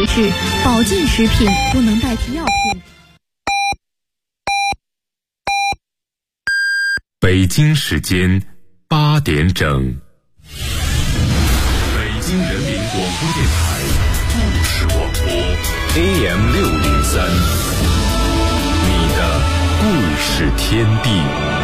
制，保健食品不能代替药品。 北京时间8点整。北京人民广播电台故事广播 AM603，你的故事天地。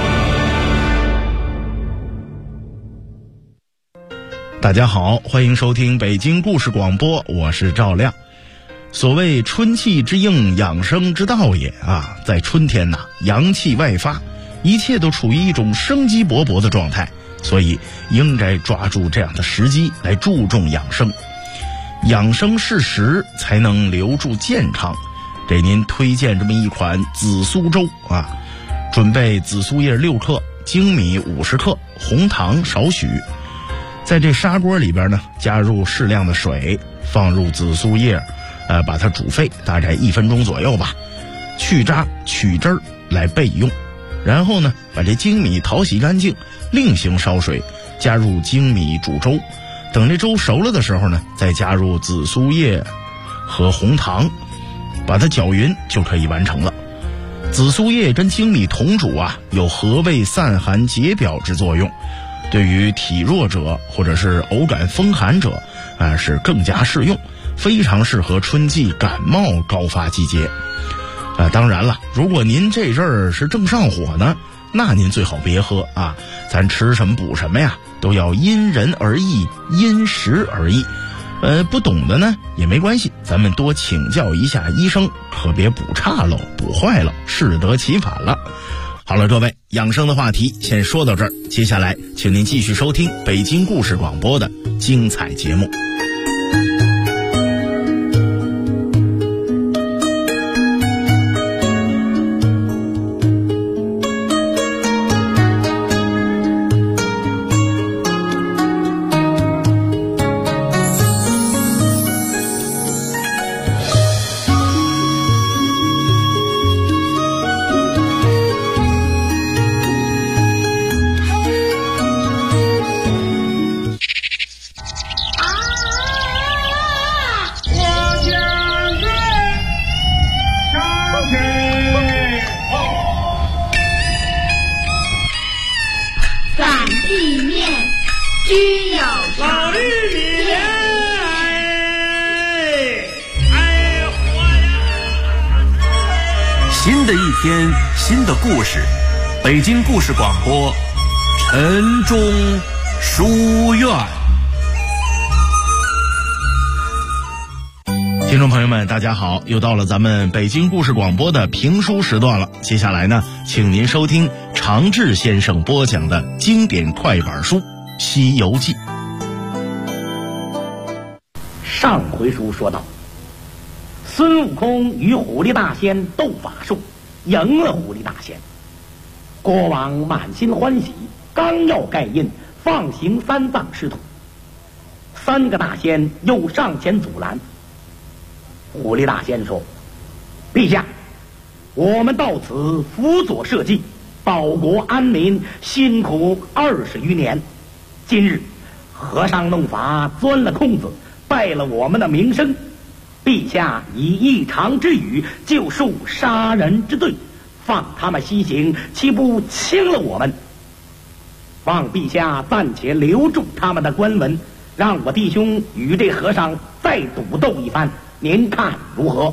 大家好，欢迎收听北京故事广播，我是赵亮。所谓春气之应，养生之道也啊，在春天呐，阳气外发，一切都处于一种生机勃勃的状态，所以应该抓住这样的时机来注重养生。养生适时才能留住健康。给您推荐这么一款紫苏粥啊，准备紫苏叶6克，粳米50克，红糖少许。在这砂锅里边呢，加入适量的水，放入紫苏叶，把它煮沸大概1分钟左右吧，去渣取汁儿来备用。然后呢，把这粳米淘洗干净，另行烧水，加入粳米煮粥。等这粥熟了的时候呢，再加入紫苏叶和红糖，把它搅匀就可以完成了。紫苏叶跟粳米同煮啊，有和胃散寒解表之作用，对于体弱者或者是偶感风寒者是更加适用，非常适合春季感冒高发季节。当然了，如果您这阵儿是正上火呢，那您最好别喝啊，咱吃什么补什么呀，都要因人而异，因时而异。不懂的呢也没关系，咱们多请教一下医生，可别补差了，补坏了，适得其反了。好了，各位，养生的话题先说到这儿，接下来请您继续收听北京故事广播的精彩节目。 新的一天，新的故事，北京故事广播，晨钟书院。 听众朋友们大家好，又到了咱们北京故事广播的评书时段了。接下来呢，请您收听常志先生播讲的经典快板书《西游记》。 上回书说到，孙悟空与狐狸大仙斗法术，赢了狐狸大仙。国王满心欢喜，刚要盖印放行3藏师徒，3个大仙又上前阻拦。狐狸大仙说：陛下，我们到此辅佐社稷，保国安民，辛苦20余年，今日和尚弄法钻了空子，败了我们的名声，陛下以一常之语就恕杀人之罪，放他们西行，岂不轻了我们？望陛下暂且留住他们的官文，让我弟兄与这和尚再赌斗一番，您看如何？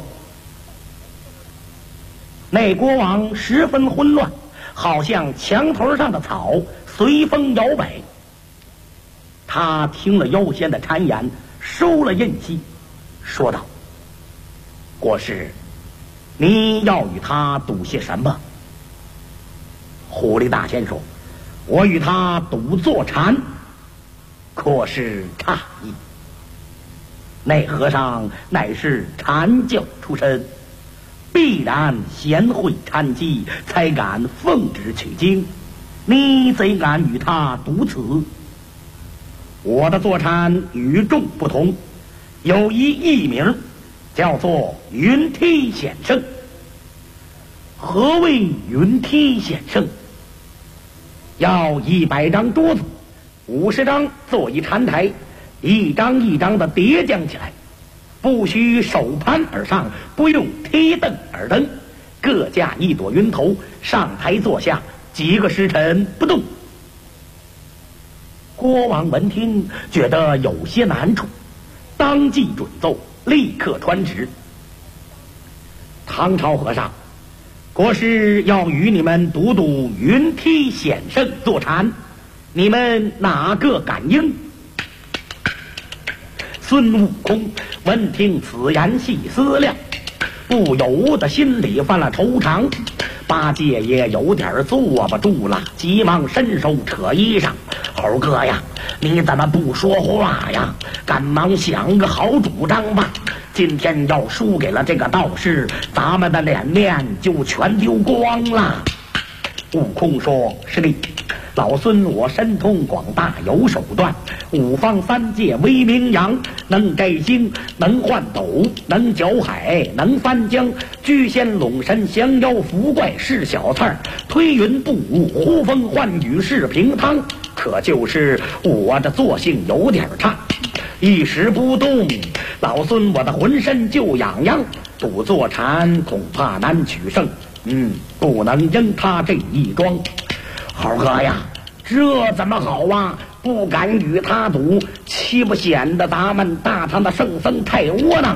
那国王十分混乱，好像墙头上的草随风摇摆。他听了妖仙的谗言，收了印息，说道：国师，你要与他赌些什么？狐狸大仙说：我与他赌坐禅，可是诧异。那和尚乃是禅教出身，必然贤惠禅机，才敢奉旨取经，你怎敢与他赌此？我的坐禅与众不同，有一艺名，叫做云梯显圣。何谓云梯显圣？要100张桌子，50张做一禅台，一张一张的叠将起来， 不须手攀而上，不用提蹬而登，各架一朵云头，上台坐下，几个时辰不动。国王闻听，觉得有些难处，当即准奏，立刻传旨。唐朝和尚，国师要与你们读读云梯显圣坐禅，你们哪个敢应？孙悟空闻听此言，细思量，不由得心里犯了惆怅。八戒也有点坐不住了，急忙伸手扯衣裳：“猴哥呀，你怎么不说话呀？赶忙想个好主张吧！今天要输给了这个道士，咱们的脸面就全丢光了。”悟空说：“师弟，老孙我神通广大，有手段，五方三界威名扬，能摘星，能换斗，能搅海，能翻江，居仙拢神，降妖伏怪是小菜，推云布雾，呼风唤雨是平汤。可就是我的作性有点差，一时不动，老孙我的浑身就痒痒，赌坐禅恐怕难取胜。不能因他这一桩。猴哥呀，这怎么好啊？不敢与他赌，岂不显得咱们大唐的圣僧太窝囊？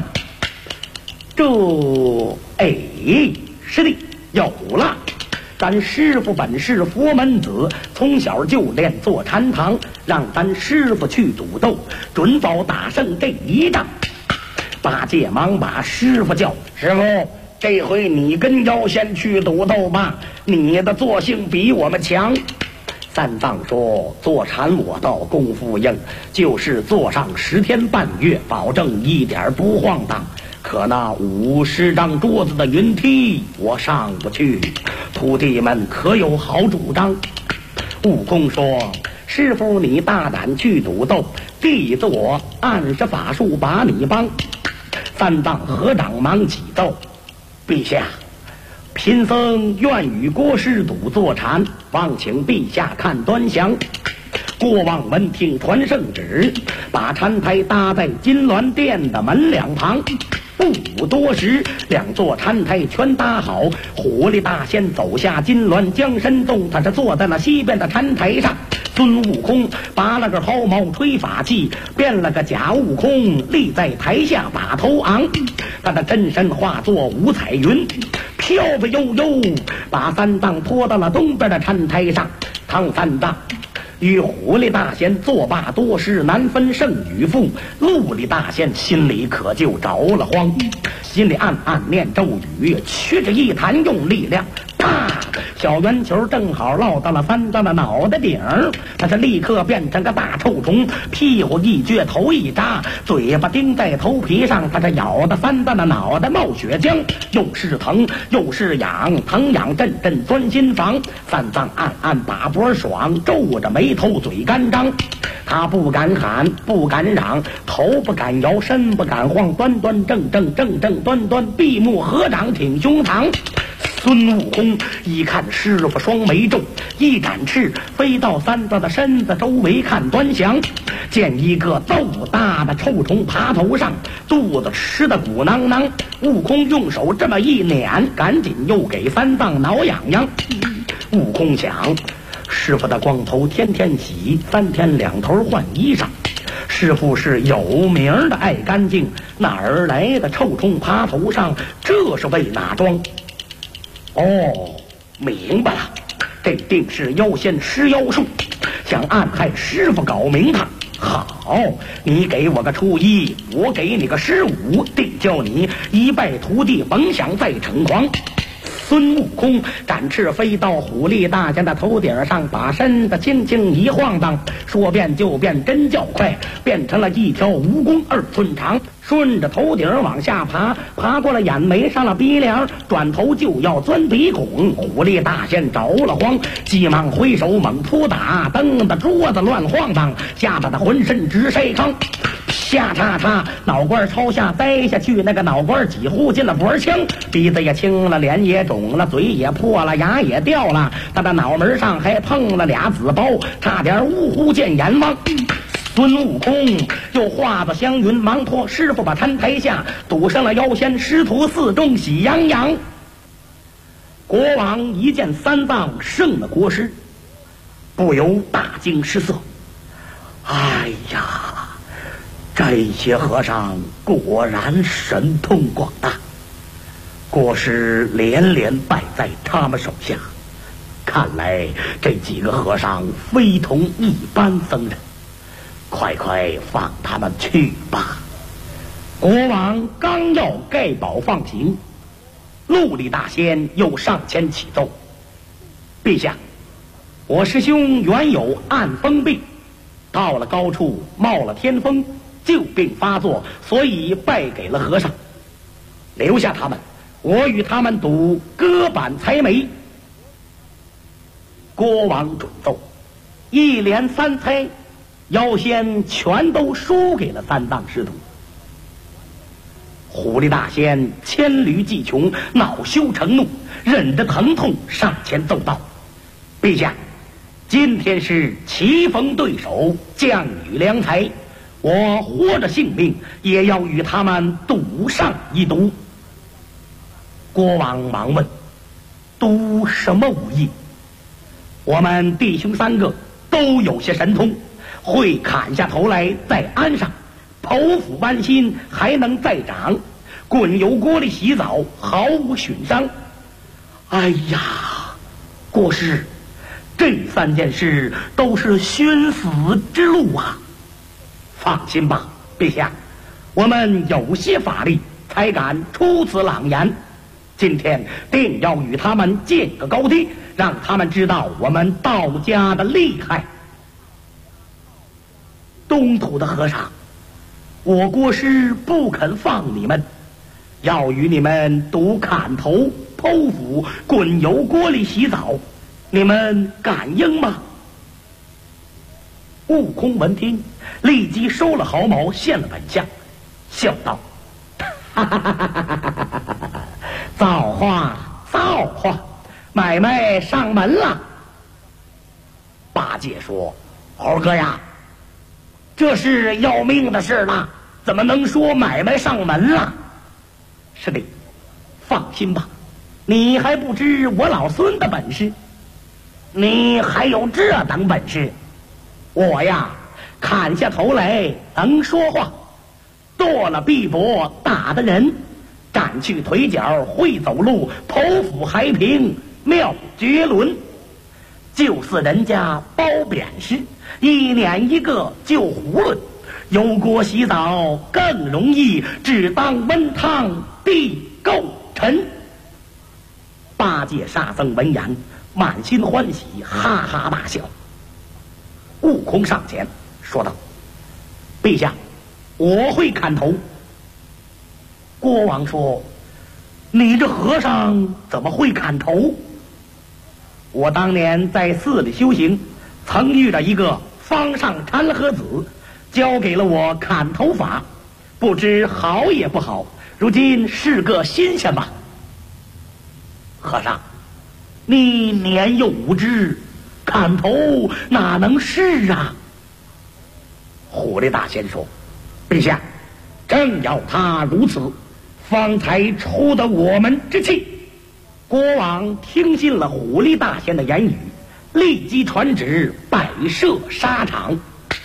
师弟有了，咱师傅本是佛门子，从小就练坐禅堂，让咱师傅去赌斗，准保打胜这一仗。八戒忙把师傅叫：“师傅，这回你跟妖仙去赌斗吧，你的作性比我们强。”三藏说：“坐禅我倒功夫硬，就是坐上10天半月，保证一点不晃荡。可那50张桌子的云梯，我上不去。徒弟们可有好主张？”悟空说：“师傅你大胆去赌斗，弟子我按着法术把你帮。”三藏合掌忙启奏：“陛下，贫僧愿与国师赌坐禅，望请陛下看端详。”国王闻听传圣旨，把禅台搭在金銮殿的门两旁。不多时，两座禅台全搭好，狐狸大仙走下金銮，将身动，他是坐在了西边的禅台上。孙悟空拔了个毫毛吹法器，变了个假悟空，立在台下把头昂，他的真身化作五彩云，飘飘悠悠，把三藏拖到了东边的禅台上。唐三藏与狐狸大仙作罢多时，难分胜与负。陆里大仙心里可就着了慌，心里暗暗念咒语，屈着一弹用力量，啪！小圆球正好落到了三藏的脑袋顶，他是立刻变成个大臭虫，屁股一撅，头一扎，嘴巴钉在头皮上，他是咬的三藏的脑袋冒血浆，又是疼又是痒，疼痒阵阵钻心房。三藏暗暗把脖爽，皱着眉头嘴干张，他不敢喊不敢嚷，头不敢摇，身不敢晃，端端正正正正端端，闭目合掌挺胸膛。孙悟空一看师傅双眉皱，一展翅飞到三藏的身子周围看端详，见一个豆大的臭虫爬头上，肚子吃得鼓囊囊。悟空用手这么一捻，赶紧又给三藏挠痒痒。悟空想，师傅的光头天天洗，3天2头换衣裳，师傅是有名的爱干净，哪儿来的臭虫爬头上？这是为哪桩？明白了，这定是妖仙施妖术，想暗害师傅搞名堂。好，你给我个初1，我给你个15，定叫你一败涂地，甭想再逞狂。孙悟空展翅飞到虎力大仙的头顶上，把身子轻轻一晃荡，说变就变，真叫快，变成了一条蜈蚣2寸长，顺着头顶往下爬，爬过了眼眉，上了鼻梁，转头就要钻鼻孔。虎力大仙着了慌，急忙挥手猛扑打，蹬的桌子乱晃荡，吓得他浑身直筛糠。下叉叉，脑瓜朝下栽下去，那个脑瓜几乎进了脖腔，鼻子也青了，脸也肿了，嘴也破了，牙也掉了，他的脑门上还碰了俩紫包，差点呜呼见阎王。 孙悟空又化作祥云，忙托师傅把摊台下，堵上了妖仙，师徒四众喜洋洋。国王一见三藏胜了国师，不由大惊失色。哎呀，这些和尚果然神通广大，国师连连败在他们手下，看来这几个和尚非同一般僧人，快快放他们去吧。国王刚要盖宝放行，陆力大仙又上前启奏：陛下，我师兄原有暗风病，到了高处冒了天风，旧病发作，所以败给了和尚。留下他们，我与他们赌割板裁眉。国王准奏，一连三猜，妖仙全都输给了三藏师徒。狐狸大仙千驴计穷，恼羞成怒，忍着疼痛上前奏道：陛下，今天是棋逢对手，将与良才，我活着性命也要与他们赌上一赌。国王忙问：赌什么武艺？我们弟兄三个都有些神通，会砍下头来再安上，剖腹剜心还能再长，滚油锅里洗澡毫无损伤。哎呀，国师，这三件事都是寻死之路啊！放心吧，陛下，我们有些法力，才敢出此朗言。今天定要与他们见个高低，让他们知道我们道家的厉害。东土的和尚，我国师不肯放你们，要与你们赌砍头、剖腹、滚油锅里洗澡，你们敢应吗？悟空闻听，立即收了毫毛，现了本相，笑道：哈哈哈哈哈哈！造化，造化，买卖上门了。八戒说：猴哥呀，这是要命的事了，怎么能说买卖上门了？师弟，放心吧，你还不知我老孙的本事，你还有这等本事？我呀，砍下头来能说话，剁了臂膊打的人，斩去腿脚会走路，剖腹还平妙绝伦。就是人家包扁食，一撵一个就囫囵，油锅洗澡更容易，只当温汤地够沉。八戒沙僧闻言满心欢喜，哈哈大笑。悟空上前说道：陛下，我会砍头。国王说：你这和尚怎么会砍头？我当年在寺里修行，曾遇到一个方上禅和子，教给了我砍头法，不知好也不好，如今是个新鲜吧。和尚，你年幼无知，砍头哪能是啊？狐狸大仙说：陛下，正要他如此，方才出得我们之气。国王听信了狐狸大仙的言语，立即传旨摆设沙场。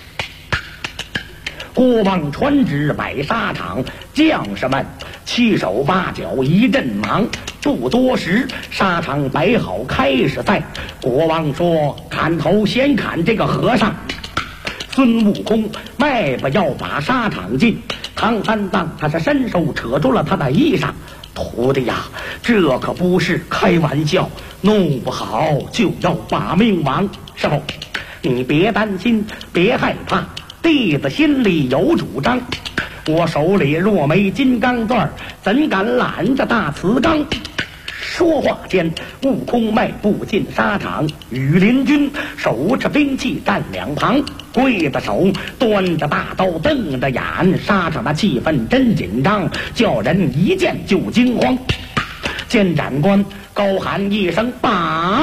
国王传旨摆沙场，将士们七手八脚一阵忙。不多时，沙场摆好，开始赛。国王说：砍头先砍这个和尚。孙悟空迈步要把沙场进，唐三藏他是伸手扯住了他的衣裳。徒弟呀，这可不是开玩笑，弄不好就要把命亡。师傅，你别担心，别害怕，弟子心里有主张。我手里若没金刚钻，怎敢揽着大瓷缸？说话间，悟空迈步进沙场，羽林军手持兵器站两旁，跪着手，端着大刀，瞪着眼，沙场的气氛真紧张，叫人一见就惊慌。监斩官高喊一声：绑！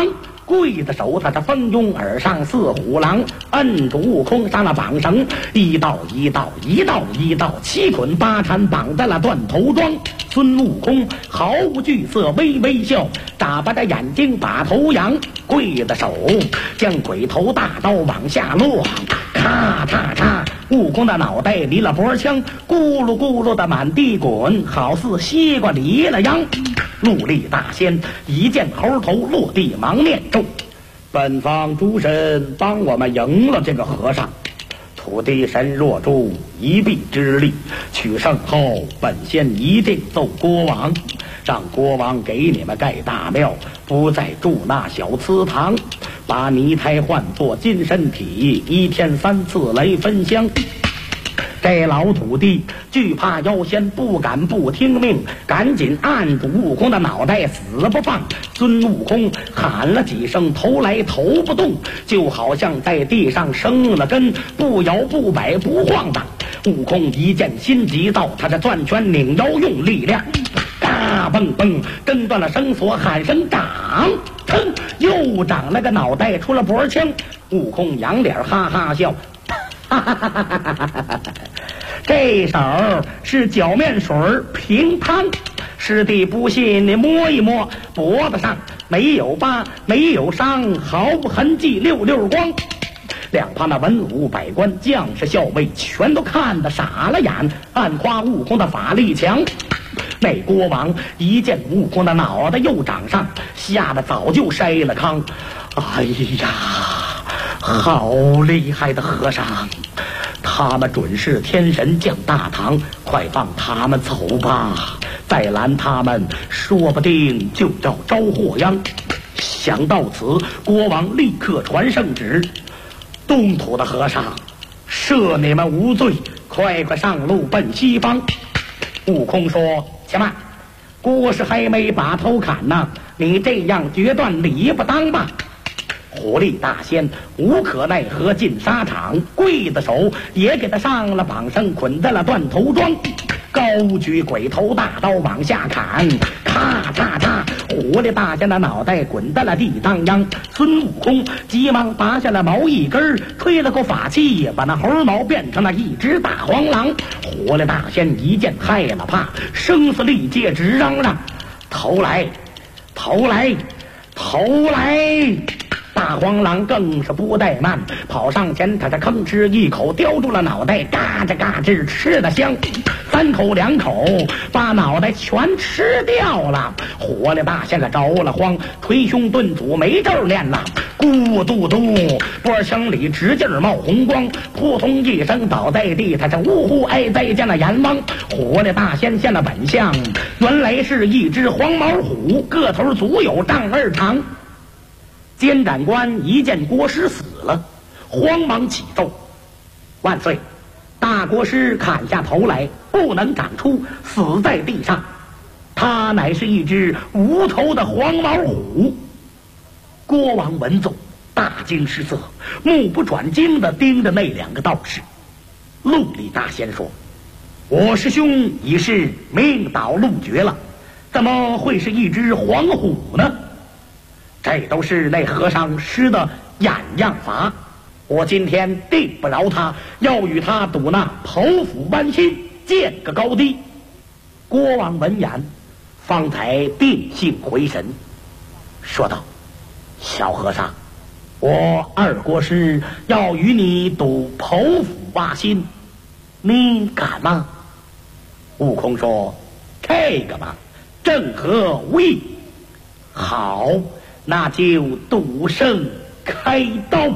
刽子手他是蜂拥而上，似虎狼，摁住悟空上了绑绳，一道一道七捆八缠绑在了断头桩。孙悟空毫无惧色，微微笑，眨巴着眼睛把头扬，刽子手将鬼头大刀往下落，咔嚓嚓，悟空的脑袋离了脖枪，咕噜咕噜的满地滚，好似西瓜离了秧。陆力大仙一见猴头落地，忙念咒：本方诸神帮我们赢了这个和尚，土地神若助一臂之力，取胜后本仙一定奏国王，让国王给你们盖大庙，不再住那小祠堂，把泥胎换作金身体，1天3次来分香。这老土地惧怕妖仙，不敢不听命，赶紧按住悟空的脑袋死不放。孙悟空喊了几声，头来头不动，就好像在地上生了根，不摇不摆不晃荡。悟空一见心急躁，他这攥拳拧腰用力量，嘎嘣嘣挣断了绳索，喊声长，噌又长了个脑袋出了脖枪。悟空仰脸哈哈笑，哈哈哈哈哈哈！这手是搅面水平汤，师弟不信你摸一摸，脖子上没有疤没有伤，毫无痕迹，溜溜光。两旁的文武百官将士校尉全都看得傻了眼，暗夸悟空的法力强。那国王一见悟空的脑袋又长上，吓得早就筛了糠。哎呀，好厉害的和尚，他们准是天神降大唐，快放他们走吧，再拦他们说不定就要招祸殃。想到此，国王立刻传圣旨，东土的和尚赦你们无罪，快快上路奔西方。悟空说：且慢，国师还没把头砍呢，你这样决断理不当吧。狐狸大仙无可奈何进沙场，刽子手也给他上了绑绳，捆在了断头桩，高举鬼头大刀往下砍，咔嚓嚓，狐狸大仙的脑袋滚在了地当央。孙悟空急忙拔下了毛一根，吹了口法气，把那猴毛变成了一只大黄狼。狐狸大仙一见害了怕，声嘶力竭直嚷嚷：头来头来头来！大黄狼更是不怠慢，跑上前，他这吭哧一口叼住了脑袋，嘎吱嘎吱吃得香，3口2口把脑袋全吃掉了。火力大仙可着了慌，捶胸顿足没咒念了，咕嘟嘟，波枪里直劲冒红光，扑通一声倒在地，他这呜呼哀哉见了阎王。火力大仙现了本相，原来是一只黄毛虎，个头足有丈2长。监斩官一见国师死了，慌忙启奏：万岁！大国师砍下头来，不能长出，死在地上。他乃是一只无头的黄毛虎。国王闻奏，大惊失色，目不转睛地盯着那2个道士。陆力大仙说：我师兄已是命倒路绝了，怎么会是一只黄虎呢？这都是那和尚施的眼样法，我今天定不饶他，要与他赌那剖腹剜心，见个高低。国王闻言，方才定性回神，说道：小和尚，我二国师要与你赌剖腹剜心，你敢吗？悟空说：这个嘛，正合无益。好，那就赌圣开刀。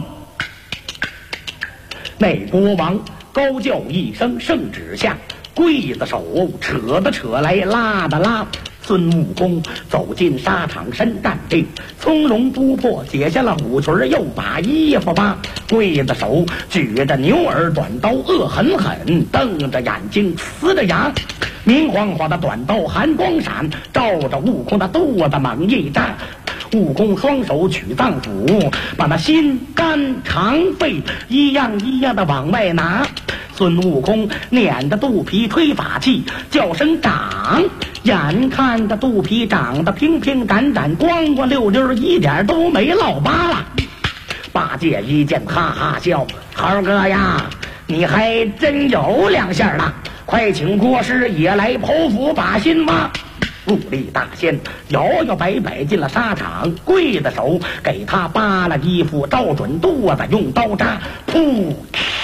那国王高叫一声，圣旨下，刽子手扯的扯来，拉的拉。孙悟空走进沙场，身站定，从容不迫，解下了虎裙，又把衣服扒。刽子手举着牛耳短刀，恶狠狠瞪着眼睛，呲着牙，明晃晃的短刀寒光闪，照着悟空的肚子猛一扎。悟空双手取脏腑，把那心肝肠肺一样一样的往外拿。孙悟空捻着肚皮吹法气，叫声长， 眼看着肚皮长得平平展展光光溜溜，一点都没落疤了。八戒一见哈哈笑，猴哥呀，你还真有两下了，快请国师也来剖腹把心吧。陆力大仙摇摇摆摆进了沙场，跪的手给他扒了衣服，照准肚子用刀扎，噗，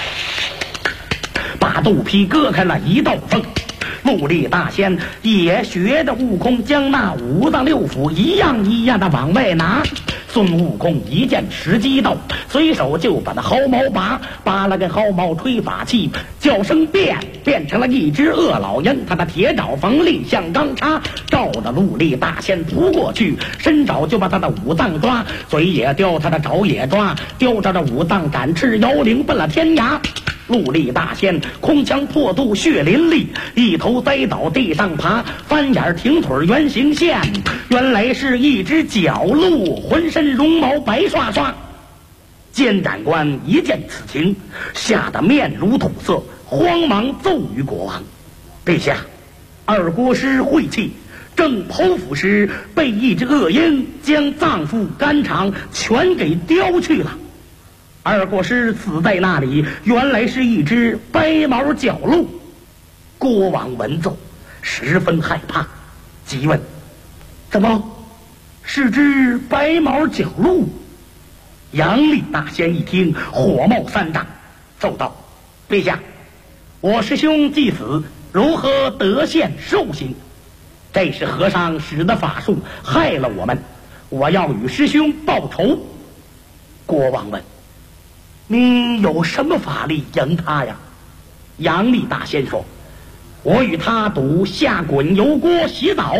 把肚皮割开了一道缝。陆力大仙也学着悟空将那五脏六腑一样一样的往外拿。孙悟空一见时机到，随手就把那毫毛拔了个毫毛吹法器，叫声变成了一只恶老鹰，他的铁爪锋利像钢叉，照着陆力大仙扑过去，伸爪就把他的五脏抓，嘴也叼，他的爪也抓，叼着这五脏展翅摇铃奔了天涯。陆力大仙空腔破肚血淋漓，一头栽倒地上爬，翻眼挺腿圆形线，原来是一只角鹿，浑身绒毛白刷刷。监斩官一见此情，吓得面如土色，慌忙奏于国王：陛下，二国师晦气，正剖腹时被一只恶鹰将脏腑肝肠全给叼去了。二国师死在那里，原来是一只白毛角鹿。国王闻奏，十分害怕，急问：怎么是只白毛角鹿？杨力大仙一听，火冒三丈，奏道：陛下，我师兄既死，如何得现寿星？这是和尚使的法术，害了我们，我要与师兄报仇。国王问：你有什么法力赢他呀？杨力大仙说：我与他赌下滚油锅洗澡。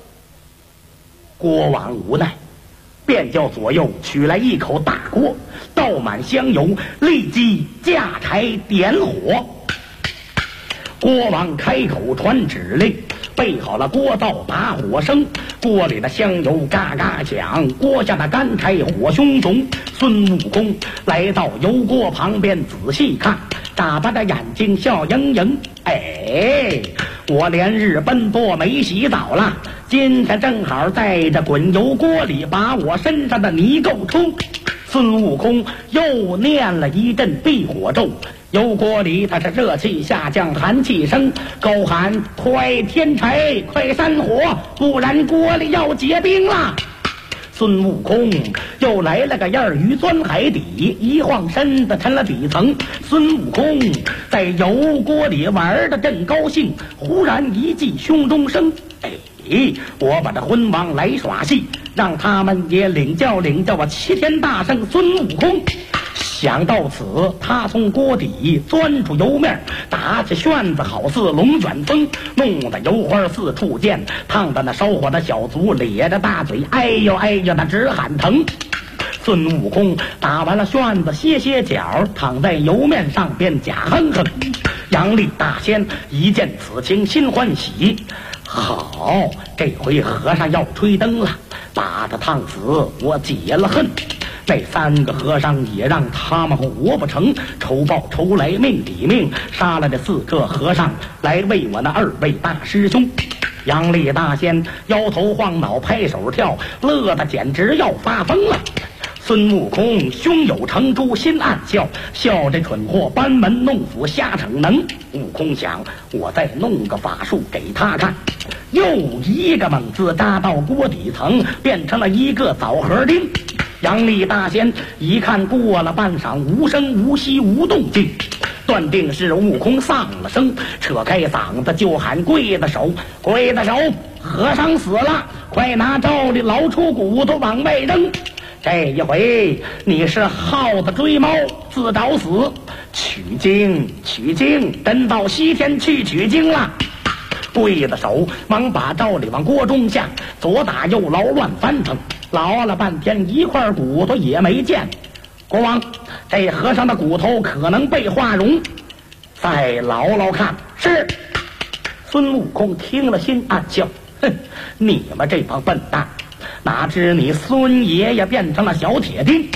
国王无奈，便叫左右取来一口大锅，倒满香油，立即架柴点火。国王开口传指令，备好了锅灶打火声，锅里的香油嘎嘎响，锅下的干柴火熊熊。孙悟空来到油锅旁边仔细看，眨巴着眼睛笑盈盈。哎，我连日奔波没洗澡了，今天正好在这滚油锅里把我身上的泥垢出。孙悟空又念了一阵避火咒，油锅里他是热气下降，寒气生，高喊：快添柴，快扇火，不然锅里要结冰了。孙悟空又来了个样鱼钻海底，一晃身子沉了底层。孙悟空在油锅里玩得正高兴，忽然一记胸中声：哎，我把这昏王来耍戏，让他们也领教领教我齐天大圣孙悟空。想到此，他从锅底钻出油面，打起旋子好似龙卷风，弄得油花四处溅，烫得那烧火的小卒咧着大嘴，哎呦哎呦的直喊疼。孙悟空打完了旋子，歇脚，躺在油面上便假哼哼。杨力大仙一见此情，心欢喜，好，这回和尚要吹灯了，把他烫死，我解了恨。这三个和尚也让他们活不成，仇报仇来命抵命，杀了这4个和尚来为我那2位大师兄。杨力大仙摇头晃脑，拍手跳，乐得简直要发疯了。孙悟空胸有成竹，心暗笑，笑这蠢货班门弄斧，瞎逞能。悟空想，我再弄个法术给他看。又一个猛子扎到锅底层，变成了一个枣核钉。杨力大仙一看，过了半晌无声无息无动静，断定是悟空丧了生，扯开嗓子就喊：跪的手，跪的手，和尚死了，快拿罩里捞出骨头往外扔。这一回你是耗子追猫，自找死。取经取经，真到西天去取经了。跪的手忙把罩里往锅中下，左打右捞乱翻腾，捞了半天一块骨头也没见。国王，这和尚的骨头可能被化溶，再捞捞看。是。孙悟空听了心暗笑，哼，你们这帮笨蛋，哪知你孙爷爷变成了小铁钉，这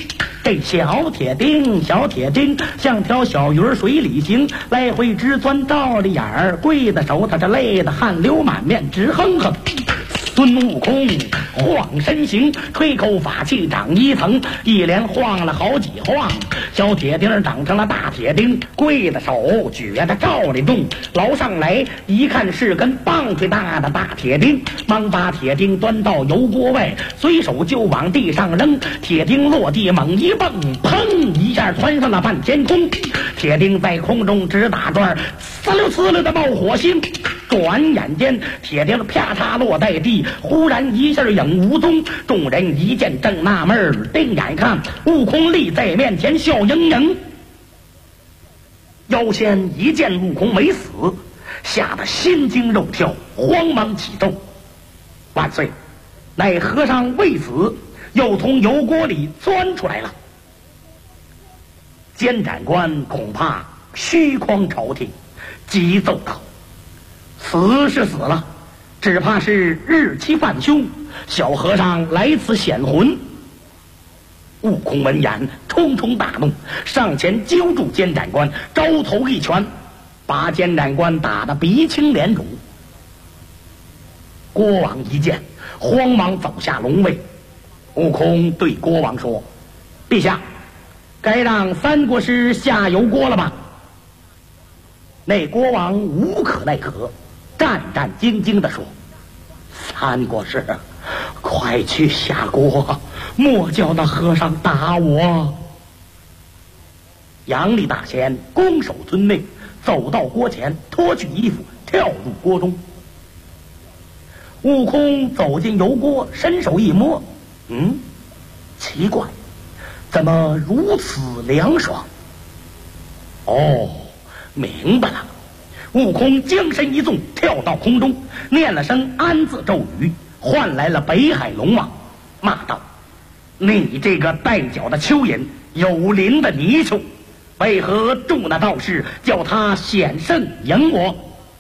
这小铁钉像条小鱼儿水里行，来回直钻照着眼儿，跪在手他这累得汗流满面，直哼哼。孙悟空晃身形，吹口法器长一层，一连晃了好几晃，小铁钉长成了大铁钉，跪的手举着照里动，捞上来一看是根棒槌大的大铁钉，忙把铁钉端到油锅外，随手就往地上扔，铁钉落地猛一蹦，砰一下窜上了半天空，铁钉在空中直打转，呲溜呲溜的冒火星，转眼间铁钉啪嚓落在地，忽然一下影无踪，众人一见正纳闷儿，定眼看悟空立在面前笑盈盈。妖仙一见悟空没死，吓得心惊肉跳，慌忙启奏：万岁，乃和尚未死，又从油锅里钻出来了。监斩官恐怕虚诳朝廷，急奏道：死是死了，只怕是日期犯凶，小和尚来此显魂。悟空闻言冲冲大怒，上前揪住监斩官，招头一拳，把监斩官打得鼻青脸肿。国王一见，慌忙走下龙位。悟空对国王说：陛下，该让三国师下油锅了吧？那国王无可奈何，战战兢兢地说：三国师，快去下锅，莫叫那和尚打我。杨丽大仙拱手遵命，走到锅前，脱去衣服，跳入锅中。悟空走进油锅，伸手一摸，奇怪，怎么如此凉爽？哦，明白了。悟空将身一纵，跳到空中，念了声安字咒语，唤来了北海龙王，骂道：你这个带脚的蚯蚓，有灵的泥鳅，为何助那道士，叫他显圣迎我？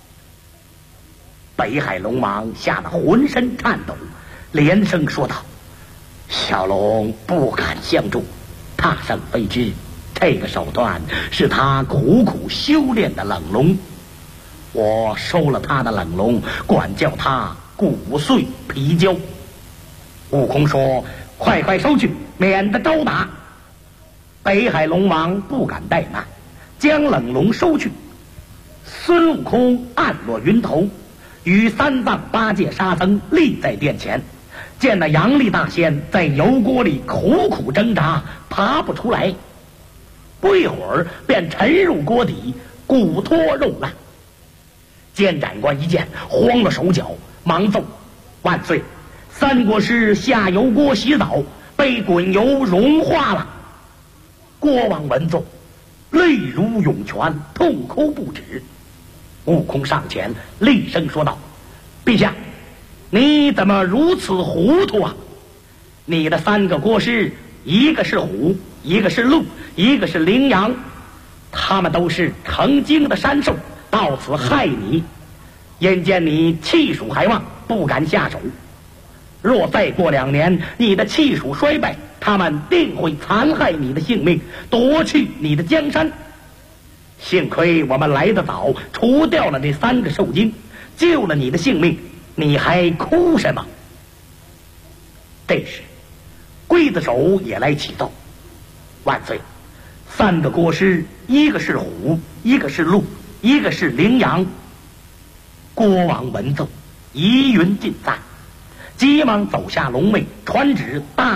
北海龙王吓得浑身颤抖，连声说道：小龙不敢相助，他生非知，这个手段是他苦苦修炼的冷龙，我收了他的冷龙，管教他骨碎皮焦。悟空说：快快收去，免得招打。北海龙王不敢怠慢，将冷龙收去。孙悟空暗落云头，与三藏八戒沙僧立在殿前，见那杨丽大仙在油锅里苦苦挣扎，爬不出来，不一会儿便沉入锅底，骨脱肉烂。监斩官一见，慌了手脚，忙奏：万岁，三国师下油锅洗澡，被滚油融化了。国王闻奏，泪如涌泉，痛哭不止。悟空上前厉声说道：陛下，你怎么如此糊涂啊？你的三个国师，一个是虎，一个是鹿，一个是羚羊，他们都是成精的山兽，到此害你。眼见你气数还旺，不敢下手，若再过2年，你的气数衰败，他们定会残害你的性命，夺去你的江山。幸亏我们来得早，除掉了这3个兽精，救了你的性命，你还哭什么？这时刽子手也来启奏：万岁，3个国师，一个是虎，一个是鹿，一个是羚羊。国王闻奏，疑云尽散，急忙走下龙位，传旨大